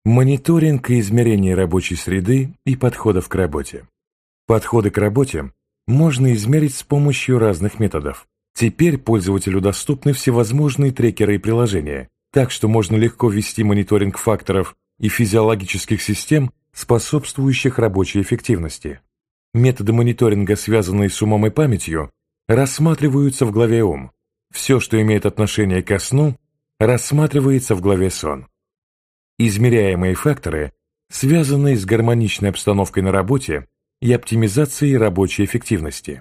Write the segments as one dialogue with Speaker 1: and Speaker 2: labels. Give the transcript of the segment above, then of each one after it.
Speaker 1: Мониторинг и измерение рабочей среды и подходов к работе. Подходы к работе можно измерить с помощью разных методов. Теперь пользователю доступны всевозможные трекеры и приложения, так что можно легко вести мониторинг факторов и физиологических систем, способствующих рабочей эффективности. Методы мониторинга, связанные с умом и памятью, рассматриваются в главе «Ум». Все, что имеет отношение ко сну, рассматривается в главе «Сон». Измеряемые факторы, связанные с гармоничной обстановкой на работе и оптимизацией рабочей эффективности.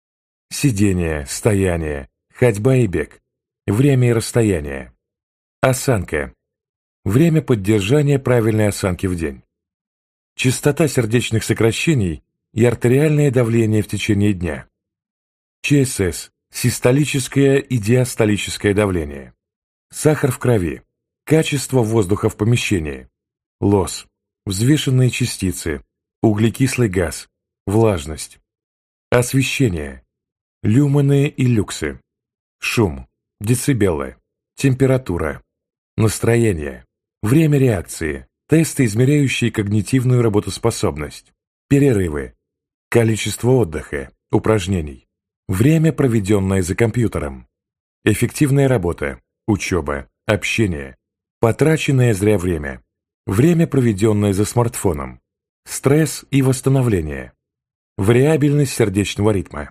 Speaker 1: Сидение, стояние, ходьба и бег, время и расстояние. Осанка. Время поддержания правильной осанки в день. Частота сердечных сокращений и артериальное давление в течение дня. ЧСС. Систолическое и диастолическое давление. Сахар в крови. Качество воздуха в помещении. ЛОС. Взвешенные частицы. Углекислый газ. Влажность. Освещение. Люмены и люксы. Шум. Децибелы. Температура. Настроение. Время реакции. Тесты, измеряющие когнитивную работоспособность. Перерывы. Количество отдыха. Упражнений. Время, проведенное за компьютером. Эффективная работа. Учеба. Общение. Потраченное зря время. Время, проведенное за смартфоном. Стресс и восстановление. Вариабельность сердечного ритма.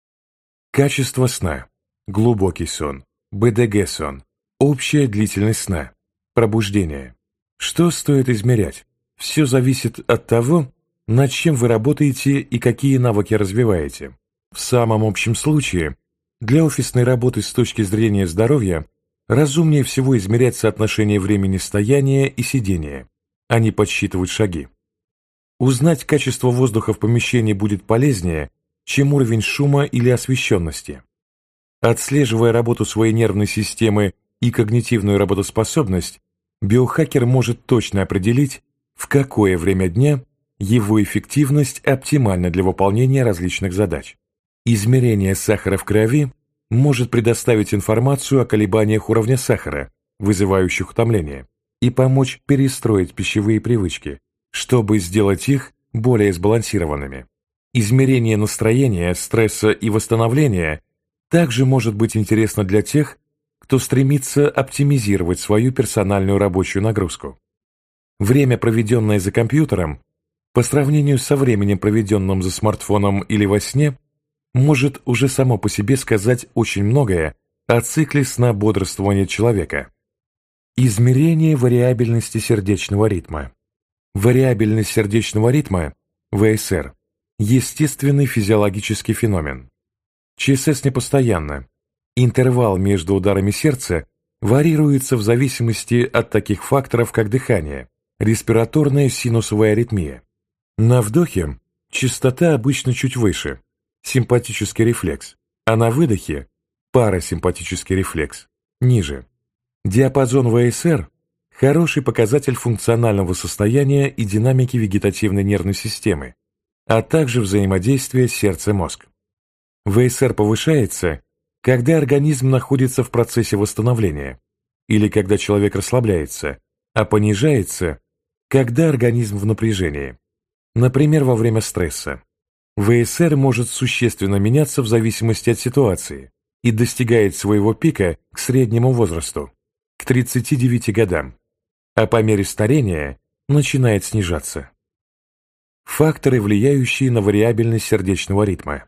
Speaker 1: Качество сна. Глубокий сон. БДГ-сон. Общая длительность сна. Пробуждение. Что стоит измерять? Все зависит от того, над чем вы работаете и какие навыки развиваете. В самом общем случае, для офисной работы с точки зрения здоровья разумнее всего измерять соотношение времени стояния и сидения, а не подсчитывать шаги. Узнать качество воздуха в помещении будет полезнее, чем уровень шума или освещенности. Отслеживая работу своей нервной системы и когнитивную работоспособность, биохакер может точно определить, в какое время дня его эффективность оптимальна для выполнения различных задач. Измерение сахара в крови может предоставить информацию о колебаниях уровня сахара, вызывающих утомление, и помочь перестроить пищевые привычки, чтобы сделать их более сбалансированными. Измерение настроения, стресса и восстановления также может быть интересно для тех, кто стремится оптимизировать свою персональную рабочую нагрузку. Время, проведенное за компьютером, по сравнению со временем, проведенным за смартфоном или во сне, может уже само по себе сказать очень многое о цикле сна-бодрствования человека. Измерение вариабельности сердечного ритма. Вариабельность сердечного ритма, ВСР, естественный физиологический феномен. ЧСС непостоянна. Интервал между ударами сердца варьируется в зависимости от таких факторов, как дыхание, респираторная синусовая аритмия. На вдохе частота обычно чуть выше, симпатический рефлекс, а на выдохе парасимпатический рефлекс, ниже. Диапазон ВСР – хороший показатель функционального состояния и динамики вегетативной нервной системы, а также взаимодействия сердце-мозг. ВСР повышается, когда организм находится в процессе восстановления, или когда человек расслабляется, а понижается, когда организм в напряжении, например, во время стресса. ВСР может существенно меняться в зависимости от ситуации и достигает своего пика к среднему возрасту, к 39 годам, а по мере старения начинает снижаться. Факторы, влияющие на вариабельность сердечного ритма.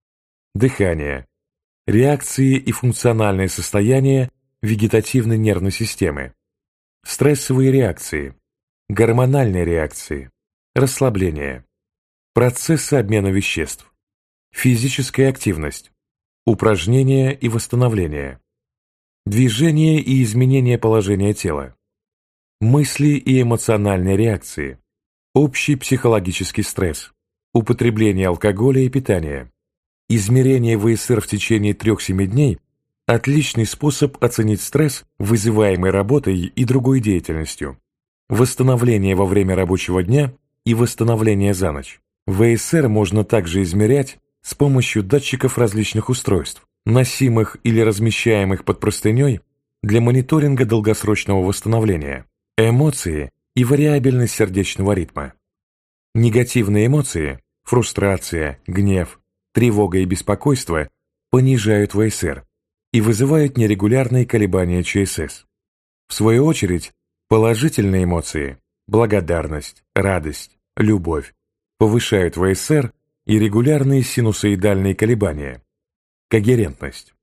Speaker 1: Дыхание. Реакции и функциональное состояние вегетативной нервной системы. Стрессовые реакции. Гормональные реакции. Расслабление. Процессы обмена веществ. Физическая активность. Упражнения и восстановление. Движение и изменение положения тела. Мысли и эмоциональные реакции. Общий психологический стресс. Употребление алкоголя и питания. Измерение ВСР в течение 3-7 дней – отличный способ оценить стресс, вызываемый работой и другой деятельностью. Восстановление во время рабочего дня и восстановление за ночь. ВСР можно также измерять с помощью датчиков различных устройств, носимых или размещаемых под простыней для мониторинга долгосрочного восстановления. Эмоции и вариабельность сердечного ритма. Негативные эмоции – фрустрация, гнев, тревога и беспокойство – понижают ВСР и вызывают нерегулярные колебания ЧСС. В свою очередь, положительные эмоции – благодарность, радость, любовь – повышают ВСР и регулярные синусоидальные колебания, когерентность.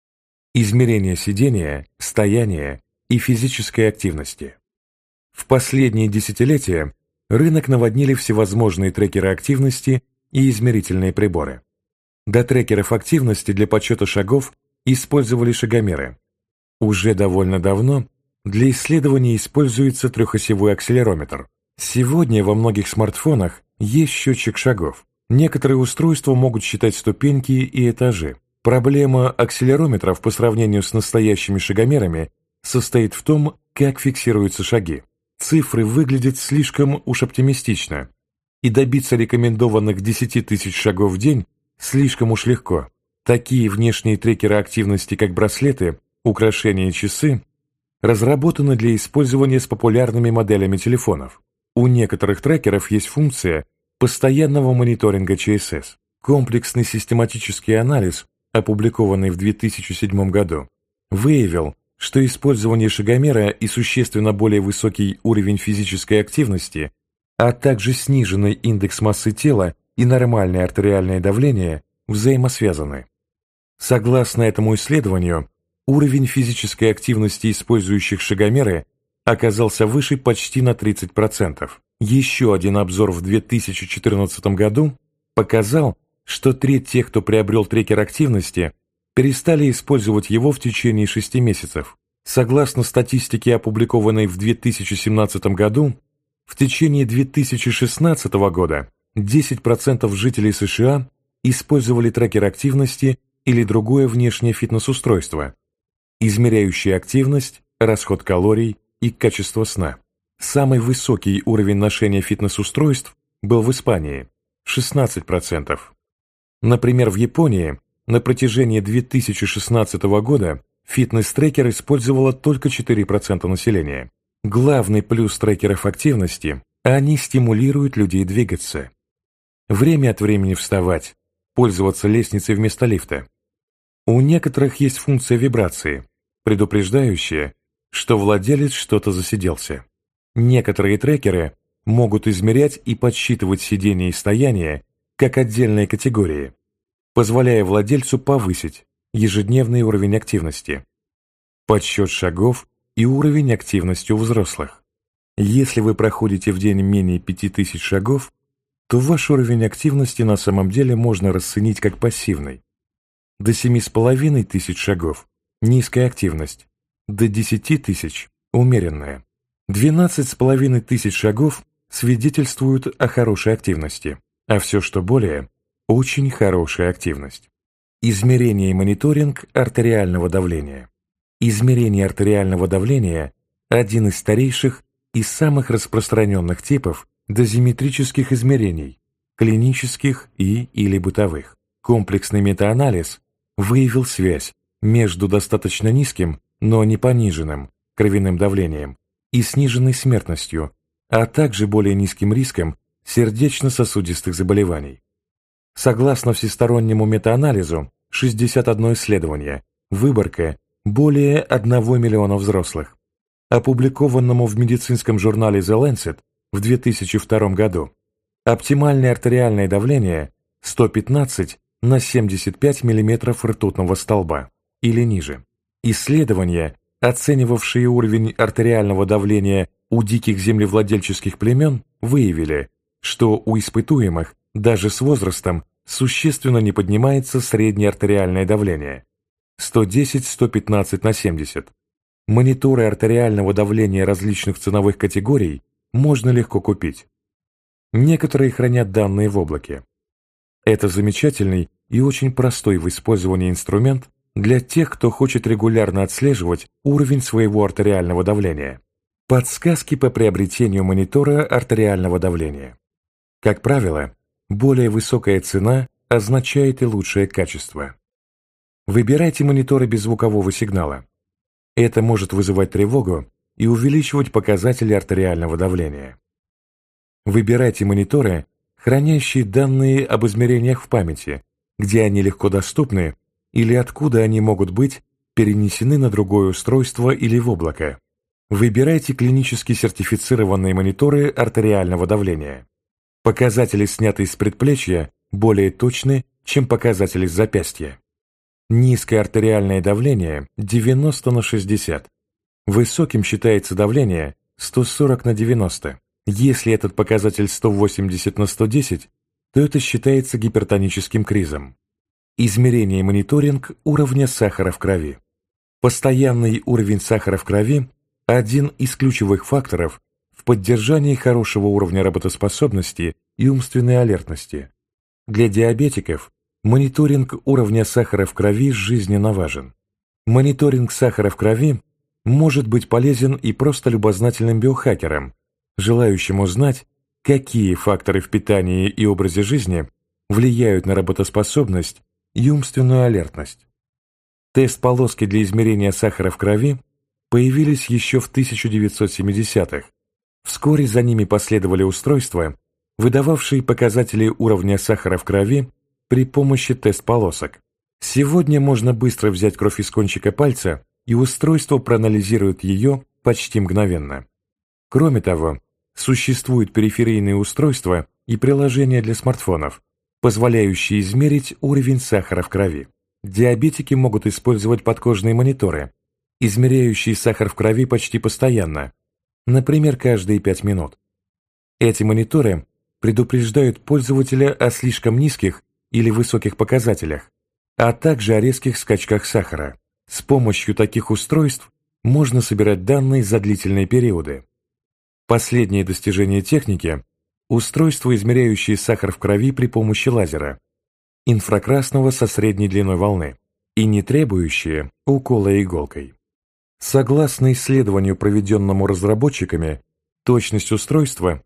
Speaker 1: Измерение сидения, стояния и физической активности. В последние десятилетия рынок наводнили всевозможные трекеры активности и измерительные приборы. До трекеров активности для подсчета шагов использовали шагомеры. Уже довольно давно для исследований используется трехосевой акселерометр. Сегодня во многих смартфонах есть счетчик шагов. Некоторые устройства могут считать ступеньки и этажи. Проблема акселерометров по сравнению с настоящими шагомерами состоит в том, как фиксируются шаги. Цифры выглядят слишком уж оптимистично, и добиться рекомендованных 10 тысяч шагов в день слишком уж легко. Такие внешние трекеры активности, как браслеты, украшения и часы, разработаны для использования с популярными моделями телефонов. У некоторых трекеров есть функция постоянного мониторинга ЧСС. Комплексный систематический анализ, опубликованный в 2007 году, выявил, что использование шагомера и существенно более высокий уровень физической активности, а также сниженный индекс массы тела и нормальное артериальное давление взаимосвязаны. Согласно этому исследованию, уровень физической активности использующих шагомеры оказался выше почти на 30%. Еще один обзор в 2014 году показал, что треть тех, кто приобрел трекер активности, перестали использовать его в течение 6 месяцев. Согласно статистике, опубликованной в 2017 году, в течение 2016 года 10% жителей США использовали трекер активности или другое внешнее фитнес-устройство, измеряющее активность, расход калорий и качество сна. Самый высокий уровень ношения фитнес-устройств был в Испании – 16%. Например, в Японии на протяжении 2016 года фитнес-трекер использовало только 4% населения. Главный плюс трекеров активности – они стимулируют людей двигаться. Время от времени вставать, пользоваться лестницей вместо лифта. У некоторых есть функция вибрации, предупреждающая, что владелец что-то засиделся. Некоторые трекеры могут измерять и подсчитывать сидение и стояние как отдельные категории, позволяя владельцу повысить ежедневный уровень активности, подсчет шагов и уровень активности у взрослых. Если вы проходите в день менее 5000 шагов, то ваш уровень активности на самом деле можно расценить как пассивный. До 7500 шагов – низкая активность, до 10 тысяч – умеренная. 12500 шагов свидетельствуют о хорошей активности, а все, что более – очень хорошая активность. Измерение и мониторинг артериального давления. Измерение артериального давления – один из старейших и самых распространенных типов дозиметрических измерений, клинических или бытовых. Комплексный метаанализ выявил связь между достаточно низким, но не пониженным кровяным давлением и сниженной смертностью, а также более низким риском сердечно-сосудистых заболеваний. Согласно всестороннему метаанализу, 61 исследование, выборка более 1 миллиона взрослых, опубликованному в медицинском журнале The Lancet в 2002 году, оптимальное артериальное давление 115 на 75 мм ртутного столба или ниже. Исследования, оценивавшие уровень артериального давления у диких землевладельческих племен, выявили, что у испытуемых даже с возрастом существенно не поднимается среднее артериальное давление 110-115 на 70. Мониторы артериального давления различных ценовых категорий можно легко купить. Некоторые хранят данные в облаке. Это замечательный и очень простой в использовании инструмент для тех, кто хочет регулярно отслеживать уровень своего артериального давления. Подсказки по приобретению монитора артериального давления. Как правило, более высокая цена означает и лучшее качество. Выбирайте мониторы без звукового сигнала. Это может вызывать тревогу и увеличивать показатели артериального давления. Выбирайте мониторы, хранящие данные об измерениях в памяти, где они легко доступны или откуда они могут быть перенесены на другое устройство или в облако. Выбирайте клинически сертифицированные мониторы артериального давления. Показатели, снятые с предплечья, более точны, чем показатели с запястья. Низкое артериальное давление 90/60. Высоким считается давление 140/90. Если этот показатель 180/110, то это считается гипертоническим кризом. Измерение и мониторинг уровня сахара в крови. Постоянный уровень сахара в крови – один из ключевых факторов в поддержании хорошего уровня работоспособности и умственной алертности. Для диабетиков мониторинг уровня сахара в крови жизненно важен. Мониторинг сахара в крови может быть полезен и просто любознательным биохакерам, желающим узнать, какие факторы в питании и образе жизни влияют на работоспособность и умственную алертность. Тест-полоски для измерения сахара в крови появились еще в 1970-х. Вскоре за ними последовали устройства, выдававшие показатели уровня сахара в крови при помощи тест-полосок. Сегодня можно быстро взять кровь из кончика пальца, и устройство проанализирует ее почти мгновенно. Кроме того, существуют периферийные устройства и приложения для смартфонов, позволяющие измерить уровень сахара в крови. Диабетики могут использовать подкожные мониторы, измеряющие сахар в крови почти постоянно, например, каждые 5 минут. Эти мониторы предупреждают пользователя о слишком низких или высоких показателях, а также о резких скачках сахара. С помощью таких устройств можно собирать данные за длительные периоды. Последнее достижение техники – устройство, измеряющее сахар в крови при помощи лазера, инфракрасного со средней длиной волны, и не требующее укола иголкой. Согласно исследованию, проведенному разработчиками, точность устройства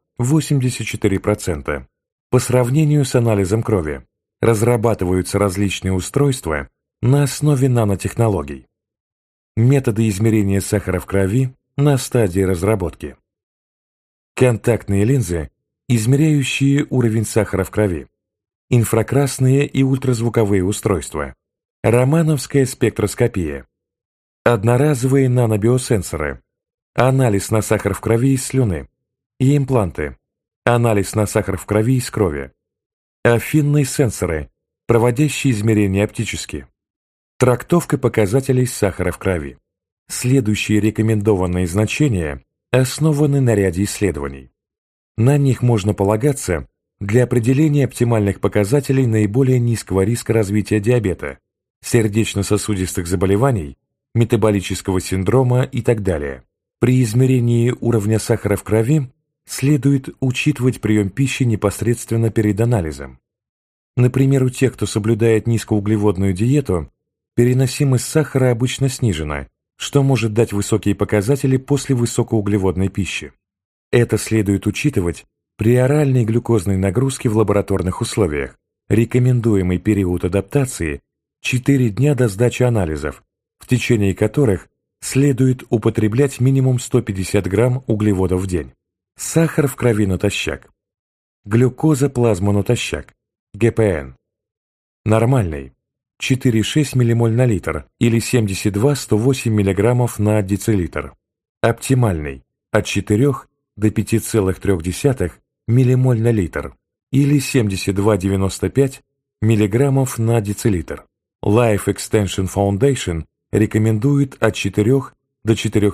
Speaker 1: 84%. По сравнению с анализом крови, разрабатываются различные устройства на основе нанотехнологий. Методы измерения сахара в крови на стадии разработки. Контактные линзы, измеряющие уровень сахара в крови. Инфракрасные и ультразвуковые устройства. Романовская спектроскопия. Одноразовые нанобиосенсоры. Анализ на сахар в крови из слюны. И импланты. Анализ на сахар в крови из крови. Афинные сенсоры, проводящие измерения оптически. Трактовка показателей сахара в крови. Следующие рекомендованные значения основаны на ряде исследований. На них можно полагаться для определения оптимальных показателей наиболее низкого риска развития диабета, сердечно-сосудистых заболеваний, метаболического синдрома и так далее. При измерении уровня сахара в крови следует учитывать прием пищи непосредственно перед анализом. Например, у тех, кто соблюдает низкоуглеводную диету, переносимость сахара обычно снижена, что может дать высокие показатели после высокоуглеводной пищи. Это следует учитывать при оральной глюкозной нагрузке в лабораторных условиях. Рекомендуемый период адаптации – 4 дня до сдачи анализов, в течение которых следует употреблять минимум 150 грамм углеводов в день. Сахар в крови натощак. Глюкоза плазма натощак. ГПН. Нормальный. 4,6 ммоль на литр или 72-108 мг на децилитр. Оптимальный от 4 до 5,3 ммоль на литр или 72-95 мг на децилитр. Life Extension Foundation рекомендует от 4 до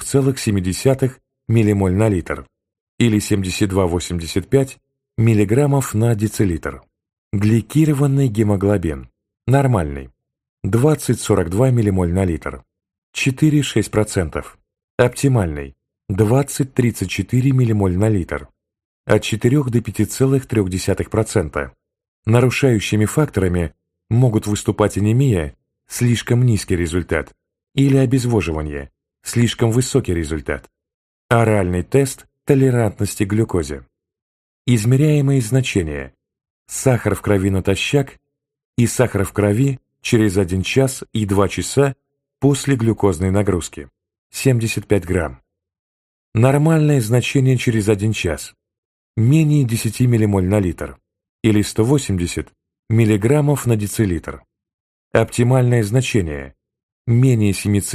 Speaker 1: 4,7 ммоль на литр или 72-85 мг на децилитр. Гликированный гемоглобин. Нормальный. 20-42 ммоль на литр. 4,6%. Оптимальный. 20-34 ммоль на литр. От 4 до 5,3%. Нарушающими факторами могут выступать анемия, слишком низкий результат, или обезвоживание, слишком высокий результат. Оральный тест толерантности к глюкозе. Измеряемые значения. Сахар в крови натощак и сахар в крови через 1 час и 2 часа после глюкозной нагрузки. 75 грамм. Нормальное значение через 1 час – менее 10 ммоль на литр или 180 мг на децилитр. Оптимальное значение – менее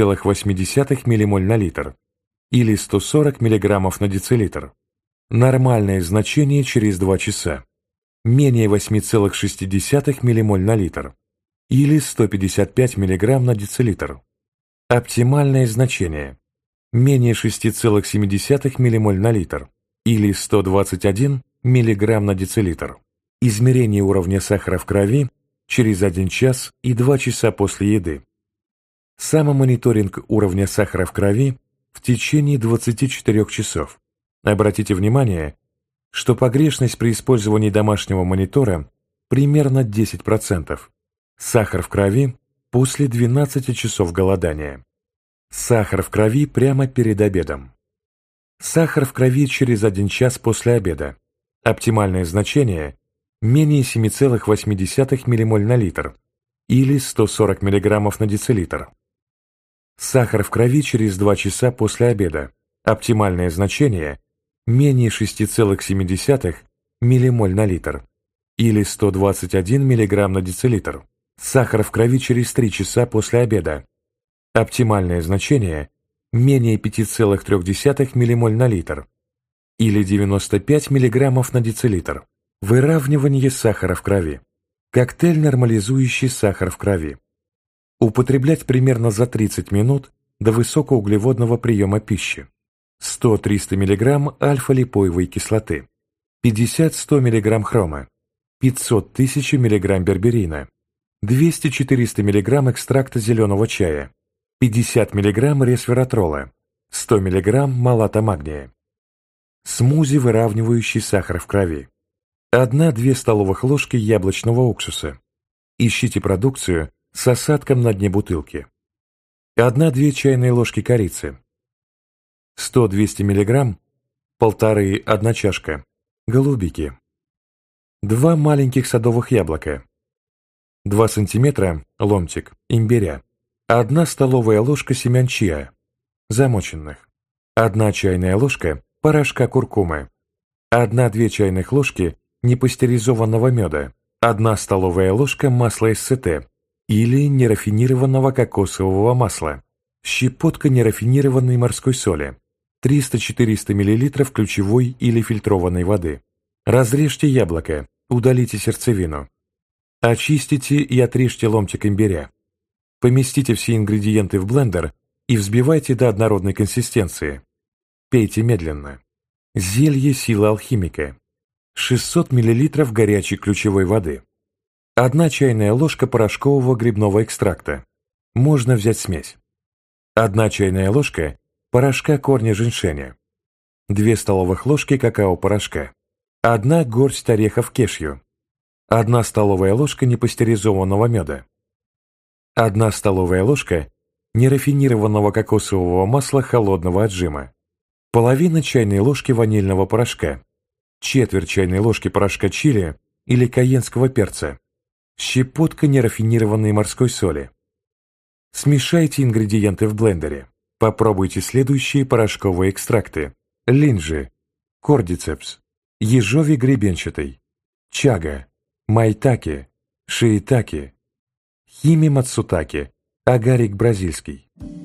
Speaker 1: 7,8 ммоль на литр или 140 мг на децилитр. Нормальное значение через 2 часа – менее 8,6 ммоль на литр или 155 мг на децилитр. Оптимальное значение – менее 6,7 ммоль на литр или 121 мг на децилитр. Измерение уровня сахара в крови через 1 час и 2 часа после еды. Самомониторинг уровня сахара в крови в течение 24 часов. Обратите внимание, что погрешность при использовании домашнего монитора примерно 10%. Сахар в крови после 12 часов голодания. Сахар в крови прямо перед обедом. Сахар в крови через 1 час после обеда. Оптимальное значение – менее 7,8 ммоль на литр или 140 мг на децилитр. Сахар в крови через 2 часа после обеда. Оптимальное значение – менее 6,7 ммоль на литр или 121 мг на децилитр. Сахар в крови через 3 часа после обеда. Оптимальное значение – менее 5,3 ммоль на литр или 95 мг на децилитр. Выравнивание сахара в крови. Коктейль, нормализующий сахар в крови. Употреблять примерно за 30 минут до высокоуглеводного приема пищи. 100-300 мг альфа-липоевой кислоты, 50-100 мг хрома, 500-1000 мг берберина, 200-400 мг экстракта зеленого чая, 50 мг ресвератрола, 100 мг малата магния. Смузи, выравнивающий сахар в крови. 1-2 столовых ложки яблочного уксуса. Ищите продукцию с осадком на дне бутылки. 1-2 чайные ложки корицы. 100-200 мг, 1,5-1 чашка, голубики. 2 маленьких садовых яблока. 2 см ломтик имбиря. 1 столовая ложка семян чиа, замоченных. 1 чайная ложка порошка куркумы. 1-2 чайных ложки непастеризованного меда. 1 столовая ложка масла СЦТ или нерафинированного кокосового масла. Щепотка нерафинированной морской соли. 300-400 мл ключевой или фильтрованной воды. Разрежьте яблоко, удалите сердцевину. Очистите и отрежьте ломтик имбиря. Поместите все ингредиенты в блендер и взбивайте до однородной консистенции. Пейте медленно. Зелье «Сила алхимика». 600 мл горячей ключевой воды. 1 чайная ложка порошкового грибного экстракта. Можно взять смесь. 1 чайная ложка порошка корня женьшеня. 2 столовых ложки какао-порошка. 1 горсть орехов кешью. 1 столовая ложка непастеризованного меда. 1 столовая ложка нерафинированного кокосового масла холодного отжима. Половина чайной ложки ванильного порошка. Четверть чайной ложки порошка чили или кайенского перца. Щепотка нерафинированной морской соли. Смешайте ингредиенты в блендере. Попробуйте следующие порошковые экстракты. Линджи, кордицепс, ежовий гребенчатый, чага, майтаке, шиитаке, хими мацутаке, агарик бразильский.